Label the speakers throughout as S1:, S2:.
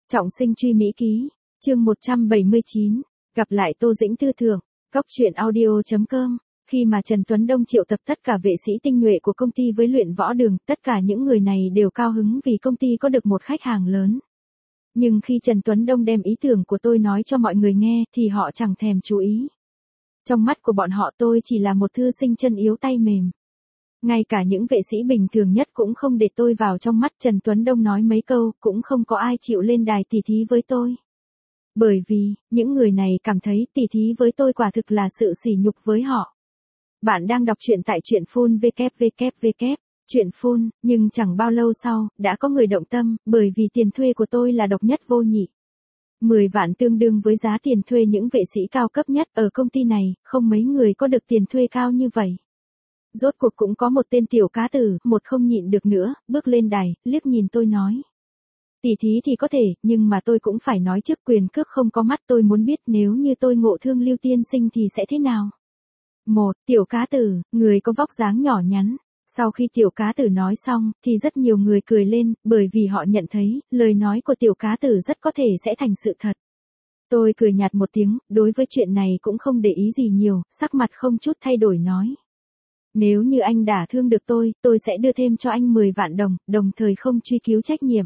S1: Trọng sinh truy Mỹ ký, chương 179, gặp lại Tô Dĩnh Tư thưởng, Cóc truyện audio.com. Khi mà Trần Tuấn Đông triệu tập tất cả vệ sĩ tinh nhuệ của công ty với luyện võ đường, tất cả những người này đều cao hứng vì công ty có được một khách hàng lớn. Nhưng khi Trần Tuấn Đông đem ý tưởng của tôi nói cho mọi người nghe thì họ chẳng thèm chú ý. Trong mắt của bọn họ tôi chỉ là một thư sinh chân yếu tay mềm. Ngay cả những vệ sĩ bình thường nhất cũng không để tôi vào trong mắt. Trần Tuấn Đông nói mấy câu cũng không có ai chịu lên đài tỉ thí với tôi. Bởi vì, những người này cảm thấy tỉ thí với tôi quả thực là sự sỉ nhục với họ. Bạn đang đọc truyện tại truyện phun www. Truyện phun, nhưng chẳng bao lâu sau, đã có người động tâm, bởi vì tiền thuê của tôi là độc nhất vô nhị. 10 vạn tương đương với giá tiền thuê những vệ sĩ cao cấp nhất ở công ty này, không mấy người có được tiền thuê cao như vậy. Rốt cuộc cũng có một tên tiểu cá tử, một không nhịn được nữa, bước lên đài, liếc nhìn tôi nói. Tỉ thí thì có thể, nhưng mà tôi cũng phải nói trước, quyền cước không có mắt. Tôi muốn biết nếu như tôi ngộ thương Lưu tiên sinh thì sẽ thế nào. Một, tiểu cá tử, người có vóc dáng nhỏ nhắn. Sau khi tiểu cá tử nói xong, thì rất nhiều người cười lên, bởi vì họ nhận thấy, lời nói của tiểu cá tử rất có thể sẽ thành sự thật. Tôi cười nhạt một tiếng, đối với chuyện này cũng không để ý gì nhiều, sắc mặt không chút thay đổi nói. Nếu như anh đả thương được tôi sẽ đưa thêm cho anh 10 vạn đồng, đồng thời không truy cứu trách nhiệm.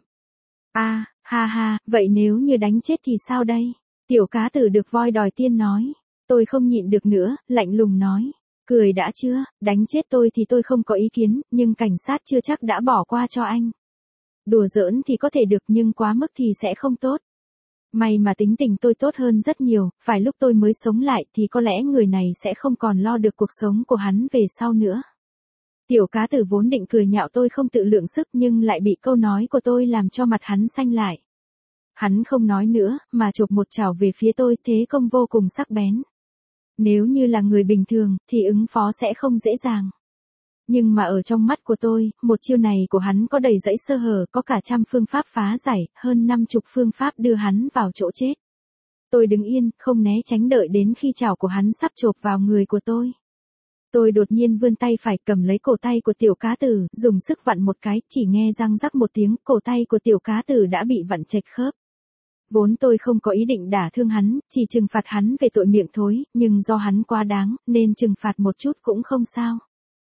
S1: Ha ha, vậy nếu như đánh chết thì sao đây? Tiểu cá tử được voi đòi tiên nói. Tôi không nhịn được nữa, lạnh lùng nói. Cười đã chưa, đánh chết tôi thì tôi không có ý kiến, nhưng cảnh sát chưa chắc đã bỏ qua cho anh. Đùa giỡn thì có thể được nhưng quá mức thì sẽ không tốt. May mà tính tình tôi tốt hơn rất nhiều, phải lúc tôi mới sống lại thì có lẽ người này sẽ không còn lo được cuộc sống của hắn về sau nữa. Tiểu cá tử vốn định cười nhạo tôi không tự lượng sức nhưng lại bị câu nói của tôi làm cho mặt hắn xanh lại. Hắn không nói nữa, mà chộp một chảo về phía tôi, thế công vô cùng sắc bén. Nếu như là người bình thường, thì ứng phó sẽ không dễ dàng. Nhưng mà ở trong mắt của tôi, một chiêu này của hắn có đầy dẫy sơ hở, có cả trăm phương pháp phá giải, hơn 50 phương pháp đưa hắn vào chỗ chết. Tôi đứng yên, không né tránh, đợi đến khi chảo của hắn sắp chộp vào người của tôi. Tôi đột nhiên vươn tay phải cầm lấy cổ tay của tiểu cá tử, dùng sức vặn một cái, chỉ nghe răng rắc một tiếng, cổ tay của tiểu cá tử đã bị vặn chệch khớp. Vốn tôi không có ý định đả thương hắn, chỉ trừng phạt hắn về tội miệng thối, nhưng do hắn quá đáng, nên trừng phạt một chút cũng không sao.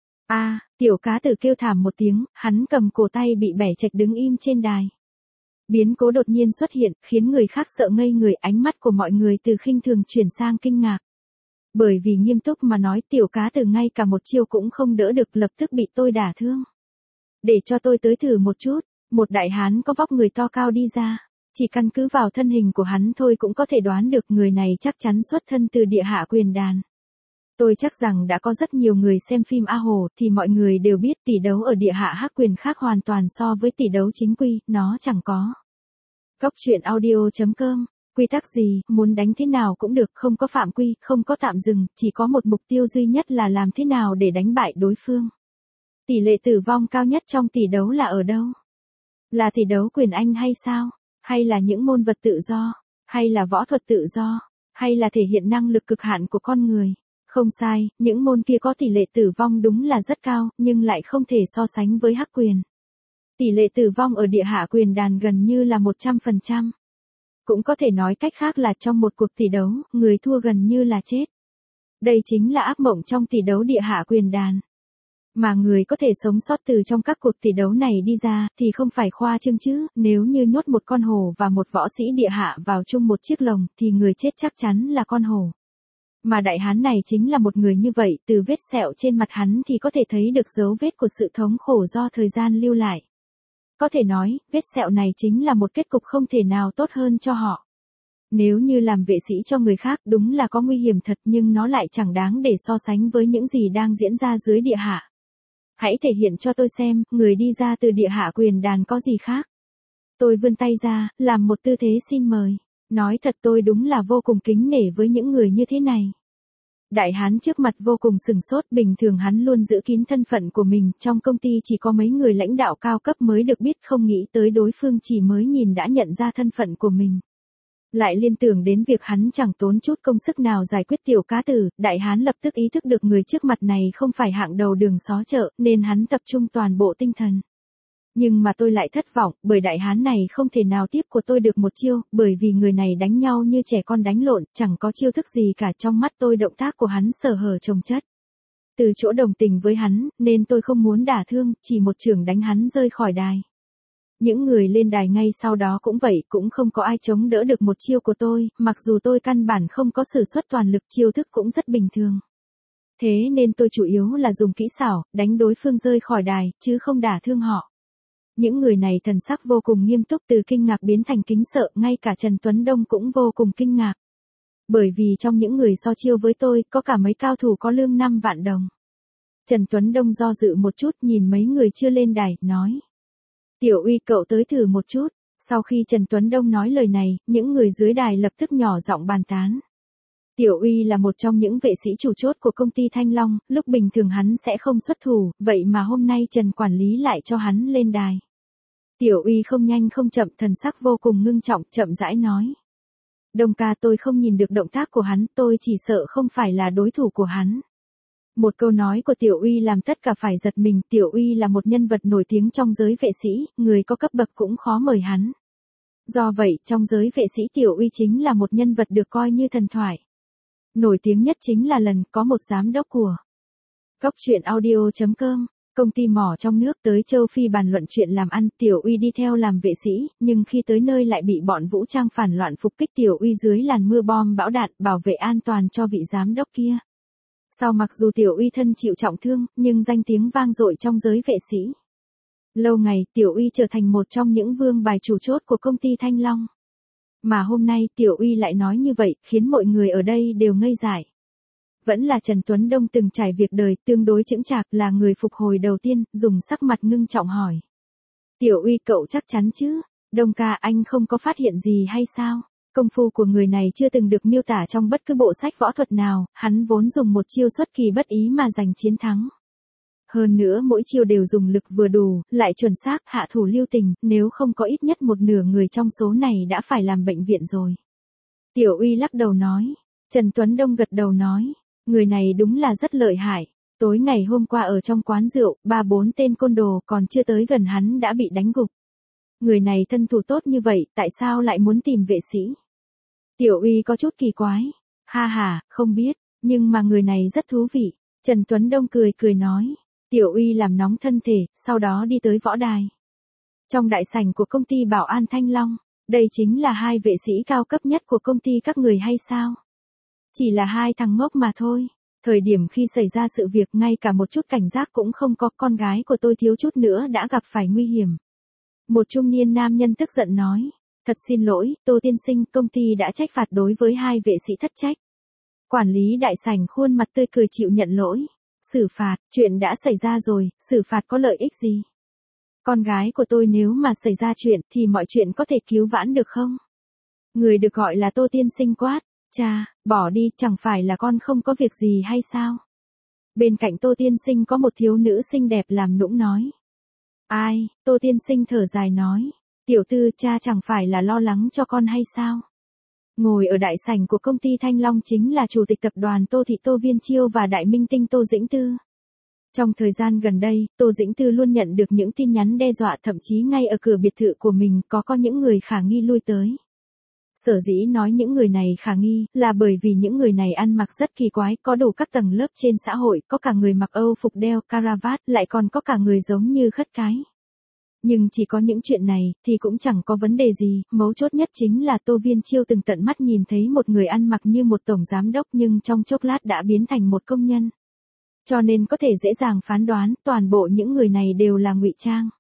S1: Tiểu cá tử kêu thảm một tiếng, hắn cầm cổ tay bị bẻ chệch đứng im trên đài. Biến cố đột nhiên xuất hiện, khiến người khác sợ ngây người, ánh mắt của mọi người từ khinh thường chuyển sang kinh ngạc. Bởi vì nghiêm túc mà nói, tiểu cá tử ngay cả một chiêu cũng không đỡ được, lập tức bị tôi đả thương. Để cho tôi tới thử một chút, một đại hán có vóc người to cao đi ra. Chỉ căn cứ vào thân hình của hắn thôi cũng có thể đoán được người này chắc chắn xuất thân từ địa hạ quyền đàn. Tôi chắc rằng đã có rất nhiều người xem phim A Hồ thì mọi người đều biết tỷ đấu ở địa hạ hắc quyền khác hoàn toàn so với tỷ đấu chính quy, nó chẳng có. Cóc truyện audio.com, quy tắc gì, muốn đánh thế nào cũng được, không có phạm quy, không có tạm dừng, chỉ có một mục tiêu duy nhất là làm thế nào để đánh bại đối phương. Tỷ lệ tử vong cao nhất trong tỷ đấu là ở đâu? Là tỷ đấu quyền Anh hay sao? Hay là những môn vật tự do? Hay là võ thuật tự do? Hay là thể hiện năng lực cực hạn của con người? Không sai, những môn kia có tỷ lệ tử vong đúng là rất cao, nhưng lại không thể so sánh với hắc quyền. Tỷ lệ tử vong ở địa hạ quyền đàn gần như là 100%. Cũng có thể nói cách khác là trong một cuộc tỷ đấu, người thua gần như là chết. Đây chính là ác mộng trong tỷ đấu địa hạ quyền đàn. Mà người có thể sống sót từ trong các cuộc tỷ đấu này đi ra, thì không phải khoa trương chứ, nếu như nhốt một con hổ và một võ sĩ địa hạ vào chung một chiếc lồng, thì người chết chắc chắn là con hổ. Mà đại hán này chính là một người như vậy, từ vết sẹo trên mặt hắn thì có thể thấy được dấu vết của sự thống khổ do thời gian lưu lại. Có thể nói, vết sẹo này chính là một kết cục không thể nào tốt hơn cho họ. Nếu như làm vệ sĩ cho người khác đúng là có nguy hiểm thật, nhưng nó lại chẳng đáng để so sánh với những gì đang diễn ra dưới địa hạ. Hãy thể hiện cho tôi xem, người đi ra từ địa hạ quyền đàn có gì khác. Tôi vươn tay ra, làm một tư thế xin mời. Nói thật tôi đúng là vô cùng kính nể với những người như thế này. Đại hán trước mặt vô cùng sừng sốt, bình thường hắn luôn giữ kín thân phận của mình, trong công ty chỉ có mấy người lãnh đạo cao cấp mới được biết, không nghĩ tới đối phương chỉ mới nhìn đã nhận ra thân phận của mình. Lại liên tưởng đến việc hắn chẳng tốn chút công sức nào giải quyết tiểu cá tử, đại hán lập tức ý thức được người trước mặt này không phải hạng đầu đường xó chợ, nên hắn tập trung toàn bộ tinh thần. Nhưng mà tôi lại thất vọng, bởi đại hán này không thể nào tiếp của tôi được một chiêu, bởi vì người này đánh nhau như trẻ con đánh lộn, chẳng có chiêu thức gì cả. Trong mắt tôi động tác của hắn sở hở chồng chất. Từ chỗ đồng tình với hắn, nên tôi không muốn đả thương, chỉ một chưởng đánh hắn rơi khỏi đài. Những người lên đài ngay sau đó cũng vậy, cũng không có ai chống đỡ được một chiêu của tôi, mặc dù tôi căn bản không có sử xuất toàn lực, chiêu thức cũng rất bình thường. Thế nên tôi chủ yếu là dùng kỹ xảo, đánh đối phương rơi khỏi đài, chứ không đả thương họ. Những người này thần sắc vô cùng nghiêm túc, từ kinh ngạc biến thành kính sợ, ngay cả Trần Tuấn Đông cũng vô cùng kinh ngạc. Bởi vì trong những người so chiêu với tôi, có cả mấy cao thủ có lương 5 vạn đồng. Trần Tuấn Đông do dự một chút, nhìn mấy người chưa lên đài, nói. Tiểu Uy, cậu tới thử một chút. Sau khi Trần Tuấn Đông nói lời này, những người dưới đài lập tức nhỏ giọng bàn tán. Tiểu Uy là một trong những vệ sĩ chủ chốt của công ty Thanh Long, lúc bình thường hắn sẽ không xuất thủ, vậy mà hôm nay Trần quản lý lại cho hắn lên đài. Tiểu Uy không nhanh không chậm, thần sắc vô cùng ngưng trọng, chậm rãi nói. Đông ca, tôi không nhìn được động tác của hắn, tôi chỉ sợ không phải là đối thủ của hắn. Một câu nói của Tiểu Uy làm tất cả phải giật mình. Tiểu Uy là một nhân vật nổi tiếng trong giới vệ sĩ, người có cấp bậc cũng khó mời hắn. Do vậy, trong giới vệ sĩ Tiểu Uy chính là một nhân vật được coi như thần thoại. Nổi tiếng nhất chính là lần có một giám đốc của Cóc Truyện Audio.com, công ty mỏ trong nước tới châu Phi bàn luận chuyện làm ăn. Tiểu Uy đi theo làm vệ sĩ, nhưng khi tới nơi lại bị bọn vũ trang phản loạn phục kích. Tiểu Uy dưới làn mưa bom bão đạn, bảo vệ an toàn cho vị giám đốc kia. Sau mặc dù Tiểu Uy thân chịu trọng thương, nhưng danh tiếng vang dội trong giới vệ sĩ. Lâu ngày, Tiểu Uy trở thành một trong những vương bài chủ chốt của công ty Thanh Long. Mà hôm nay Tiểu Uy lại nói như vậy, khiến mọi người ở đây đều ngây dại. Vẫn là Trần Tuấn Đông từng trải việc đời, tương đối chững chạc, là người phục hồi đầu tiên, dùng sắc mặt ngưng trọng hỏi. Tiểu Uy, cậu chắc chắn chứ? Đông ca, anh không có phát hiện gì hay sao? Công phu của người này chưa từng được miêu tả trong bất cứ bộ sách võ thuật nào, hắn vốn dùng một chiêu xuất kỳ bất ý mà giành chiến thắng. Hơn nữa mỗi chiêu đều dùng lực vừa đủ, lại chuẩn xác, hạ thủ lưu tình, nếu không có ít nhất một nửa người trong số này đã phải làm bệnh viện rồi. Tiểu Uy lắc đầu nói. Trần Tuấn Đông gật đầu nói. Người này đúng là rất lợi hại. Tối ngày hôm qua ở trong quán rượu, 3-4 tên côn đồ còn chưa tới gần hắn đã bị đánh gục. Người này thân thủ tốt như vậy, tại sao lại muốn tìm vệ sĩ? Tiểu Uy có chút kỳ quái. Ha ha, không biết, nhưng mà người này rất thú vị. Trần Tuấn Đông cười cười nói. Tiểu Uy làm nóng thân thể, sau đó đi tới võ đài. Trong đại sảnh của công ty bảo an Thanh Long, đây chính là hai vệ sĩ cao cấp nhất của công ty các người hay sao? Chỉ là hai thằng ngốc mà thôi. Thời điểm khi xảy ra sự việc, ngay cả một chút cảnh giác cũng không có, con gái của tôi thiếu chút nữa đã gặp phải nguy hiểm. Một trung niên nam nhân tức giận nói. Thật xin lỗi, Tô tiên sinh, công ty đã trách phạt đối với hai vệ sĩ thất trách. Quản lý đại sảnh khuôn mặt tươi cười chịu nhận lỗi. Xử phạt, chuyện đã xảy ra rồi, xử phạt có lợi ích gì? Con gái của tôi nếu mà xảy ra chuyện thì mọi chuyện có thể cứu vãn được không? Người được gọi là Tô tiên sinh quát. Cha, bỏ đi, chẳng phải là con không có việc gì hay sao? Bên cạnh Tô tiên sinh có một thiếu nữ xinh đẹp làm nũng nói. Ai? Tô tiên sinh thở dài nói. Tiểu tư, cha chẳng phải là lo lắng cho con hay sao? Ngồi ở đại sảnh của công ty Thanh Long chính là chủ tịch tập đoàn Tô Thị Tô Viên Chiêu và đại minh tinh Tô Dĩnh Tư. Trong thời gian gần đây, Tô Dĩnh Tư luôn nhận được những tin nhắn đe dọa, thậm chí ngay ở cửa biệt thự của mình có những người khả nghi lui tới. Sở dĩ nói những người này khả nghi, là bởi vì những người này ăn mặc rất kỳ quái, có đủ các tầng lớp trên xã hội, có cả người mặc Âu phục đeo caravat, lại còn có cả người giống như khất cái. Nhưng chỉ có những chuyện này, thì cũng chẳng có vấn đề gì, mấu chốt nhất chính là Tô Viên Chiêu từng tận mắt nhìn thấy một người ăn mặc như một tổng giám đốc nhưng trong chốc lát đã biến thành một công nhân. Cho nên có thể dễ dàng phán đoán, toàn bộ những người này đều là ngụy trang.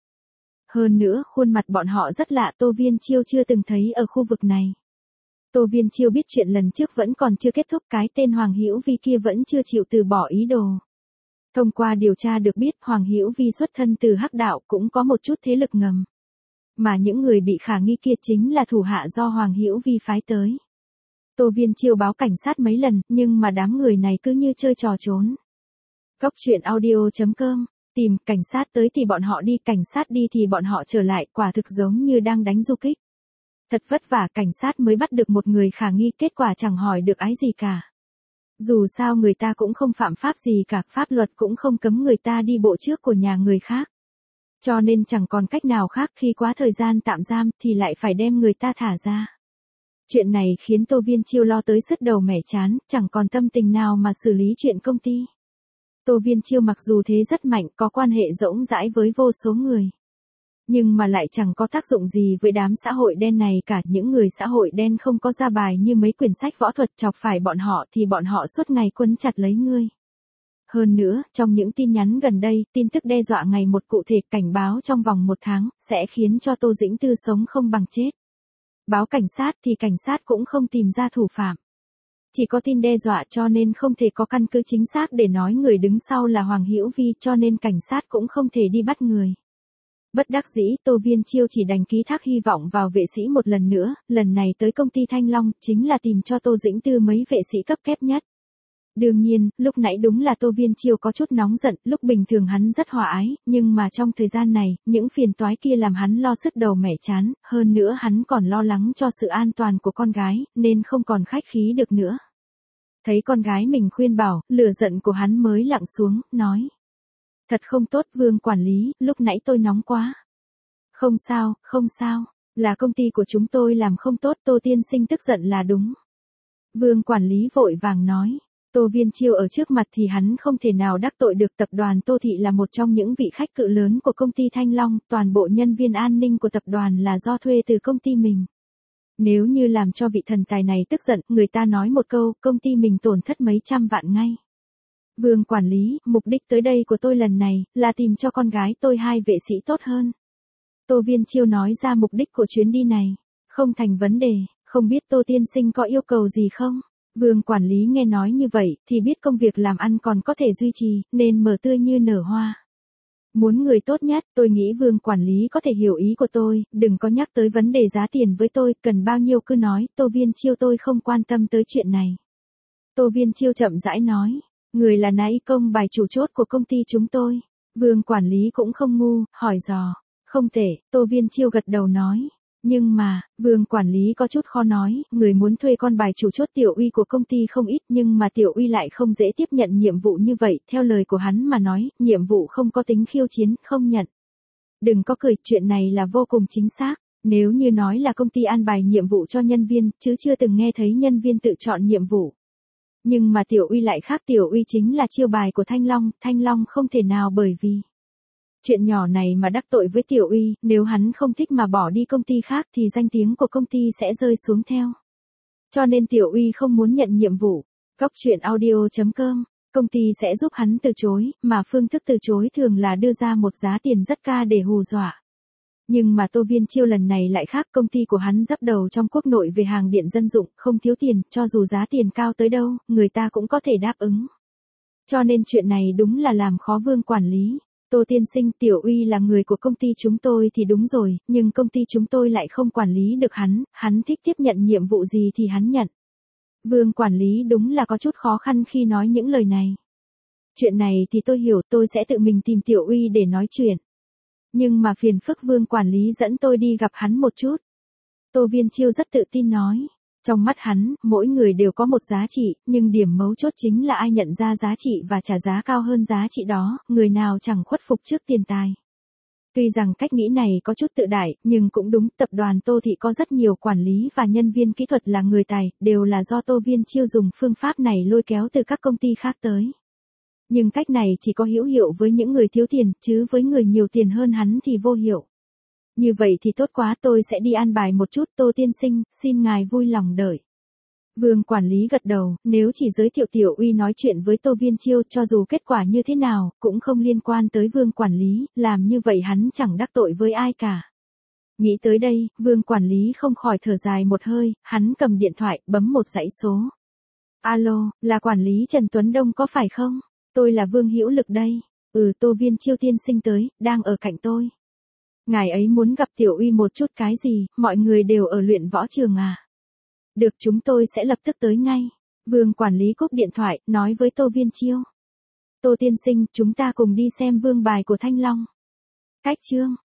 S1: Hơn nữa, khuôn mặt bọn họ rất lạ, Tô Viên Chiêu chưa từng thấy ở khu vực này. Tô Viên Chiêu biết chuyện lần trước vẫn còn chưa kết thúc, cái tên Hoàng Hữu Vi kia vẫn chưa chịu từ bỏ ý đồ. Thông qua điều tra được biết Hoàng Hữu Vi xuất thân từ Hắc Đạo, cũng có một chút thế lực ngầm. Mà những người bị khả nghi kia chính là thủ hạ do Hoàng Hữu Vi phái tới. Tô Viên Chiêu báo cảnh sát mấy lần, nhưng mà đám người này cứ như chơi trò trốn. Cóc Truyện Audio.com, tìm cảnh sát tới thì bọn họ đi, cảnh sát đi thì bọn họ trở lại, quả thực giống như đang đánh du kích. Thật vất vả cảnh sát mới bắt được một người khả nghi, kết quả chẳng hỏi được ái gì cả. Dù sao người ta cũng không phạm pháp gì cả, pháp luật cũng không cấm người ta đi bộ trước của nhà người khác. Cho nên chẳng còn cách nào khác, khi quá thời gian tạm giam thì lại phải đem người ta thả ra. Chuyện này khiến Tô Viên Chiêu lo tới sứt đầu mẻ chán, chẳng còn tâm tình nào mà xử lý chuyện công ty. Tô Viên Chiêu mặc dù thế rất mạnh, có quan hệ rộng rãi với vô số người. Nhưng mà lại chẳng có tác dụng gì với đám xã hội đen này cả. Những người xã hội đen không có ra bài như mấy quyển sách võ thuật, chọc phải bọn họ thì bọn họ suốt ngày quấn chặt lấy ngươi. Hơn nữa, trong những tin nhắn gần đây, tin tức đe dọa ngày một cụ thể, cảnh báo trong vòng 1 tháng, sẽ khiến cho Tô Dĩnh Tư sống không bằng chết. Báo cảnh sát thì cảnh sát cũng không tìm ra thủ phạm. Chỉ có tin đe dọa, cho nên không thể có căn cứ chính xác để nói người đứng sau là Hoàng Hữu Vi, cho nên cảnh sát cũng không thể đi bắt người. Bất đắc dĩ, Tô Viên Chiêu chỉ đành ký thác hy vọng vào vệ sĩ một lần nữa, lần này tới công ty Thanh Long, chính là tìm cho Tô Dĩnh Tư mấy vệ sĩ cấp kép nhất. Đương nhiên, lúc nãy đúng là Tô Viên Chiêu có chút nóng giận, lúc bình thường hắn rất hòa ái, nhưng mà trong thời gian này, những phiền toái kia làm hắn lo sứt đầu mẻ chán, hơn nữa hắn còn lo lắng cho sự an toàn của con gái, nên không còn khách khí được nữa. Thấy con gái mình khuyên bảo, lửa giận của hắn mới lặng xuống, nói. Thật không tốt Vương quản lý, lúc nãy tôi nóng quá. Không sao, không sao, là công ty của chúng tôi làm không tốt, Tô tiên sinh tức giận là đúng. Vương quản lý vội vàng nói. Tô Viên Chiêu ở trước mặt thì hắn không thể nào đắc tội được. Tập đoàn Tô Thị là một trong những vị khách cự lớn của công ty Thanh Long, toàn bộ nhân viên an ninh của tập đoàn là do thuê từ công ty mình. Nếu như làm cho vị thần tài này tức giận, người ta nói một câu, công ty mình tổn thất mấy trăm vạn ngay. Vương quản lý, mục đích tới đây của tôi lần này, là tìm cho con gái tôi 2 vệ sĩ tốt hơn. Tô Viên Chiêu nói ra mục đích của chuyến đi này. Không thành vấn đề, không biết Tô tiên sinh có yêu cầu gì không? Vương quản lý nghe nói như vậy, thì biết công việc làm ăn còn có thể duy trì, nên mở tươi như nở hoa. Muốn người tốt nhất, tôi nghĩ Vương quản lý có thể hiểu ý của tôi, đừng có nhắc tới vấn đề giá tiền với tôi, cần bao nhiêu cứ nói, Tô Viên Chiêu tôi không quan tâm tới chuyện này. Tô Viên Chiêu chậm rãi nói, người là nãy công bài chủ chốt của công ty chúng tôi. Vương quản lý cũng không ngu, hỏi dò, không tệ, Tô Viên Chiêu gật đầu nói. Nhưng mà, Vương quản lý có chút khó nói, người muốn thuê con bài chủ chốt Tiểu Uy của công ty không ít, nhưng mà Tiểu Uy lại không dễ tiếp nhận nhiệm vụ như vậy, theo lời của hắn mà nói, nhiệm vụ không có tính khiêu chiến, không nhận. Đừng có cười, chuyện này là vô cùng chính xác, nếu như nói là công ty an bài nhiệm vụ cho nhân viên, chứ chưa từng nghe thấy nhân viên tự chọn nhiệm vụ. Nhưng mà Tiểu Uy lại khác, Tiểu Uy chính là chiêu bài của Thanh Long không thể nào bởi vì chuyện nhỏ này mà đắc tội với Tiểu Uy, nếu hắn không thích mà bỏ đi công ty khác thì danh tiếng của công ty sẽ rơi xuống theo. Cho nên Tiểu Uy không muốn nhận nhiệm vụ. Góc truyện audio.com, công ty sẽ giúp hắn từ chối, mà phương thức từ chối thường là đưa ra một giá tiền rất cao để hù dọa. Nhưng mà Tô Viên Chiêu lần này lại khác, công ty của hắn dấp đầu trong quốc nội về hàng điện dân dụng, không thiếu tiền, cho dù giá tiền cao tới đâu, người ta cũng có thể đáp ứng. Cho nên chuyện này đúng là làm khó Vương quản lý. Tô tiên sinh, Tiểu Uy là người của công ty chúng tôi thì đúng rồi, nhưng công ty chúng tôi lại không quản lý được hắn thích tiếp nhận nhiệm vụ gì thì hắn nhận. Vương quản lý đúng là có chút khó khăn khi nói những lời này. Chuyện này thì tôi hiểu, tôi sẽ tự mình tìm Tiểu Uy để nói chuyện. Nhưng mà phiền phức Vương quản lý dẫn tôi đi gặp hắn một chút. Tô Viên Chiêu rất tự tin nói. Trong mắt hắn, mỗi người đều có một giá trị, nhưng điểm mấu chốt chính là ai nhận ra giá trị và trả giá cao hơn giá trị đó, người nào chẳng khuất phục trước tiền tài. Tuy rằng cách nghĩ này có chút tự đại, nhưng cũng đúng, tập đoàn Tô Thị có rất nhiều quản lý và nhân viên kỹ thuật là người tài, đều là do Tô Viên Chiêu dùng phương pháp này lôi kéo từ các công ty khác tới. Nhưng cách này chỉ có hữu hiệu với những người thiếu tiền, chứ với người nhiều tiền hơn hắn thì vô hiệu. Như vậy thì tốt quá, tôi sẽ đi an bài một chút, Tô tiên sinh, xin ngài vui lòng đợi. Vương quản lý gật đầu, nếu chỉ giới thiệu Tiểu Uy nói chuyện với Tô Viên Chiêu, cho dù kết quả như thế nào, cũng không liên quan tới Vương quản lý, làm như vậy hắn chẳng đắc tội với ai cả. Nghĩ tới đây, Vương quản lý không khỏi thở dài một hơi, hắn cầm điện thoại, bấm một dãy số. Alo, là quản lý Trần Tuấn Đông có phải không? Tôi là Vương Hữu Lực đây. Tô Viên Chiêu tiên sinh tới, đang ở cạnh tôi. Ngài ấy muốn gặp Tiểu Uy một chút cái gì, mọi người đều ở luyện võ trường à? Được, chúng tôi sẽ lập tức tới ngay. Vương quản lý cúp điện thoại, nói với Tô Viên Chiêu. Tô tiên sinh, chúng ta cùng đi xem vương bài của Thanh Long. Cách chương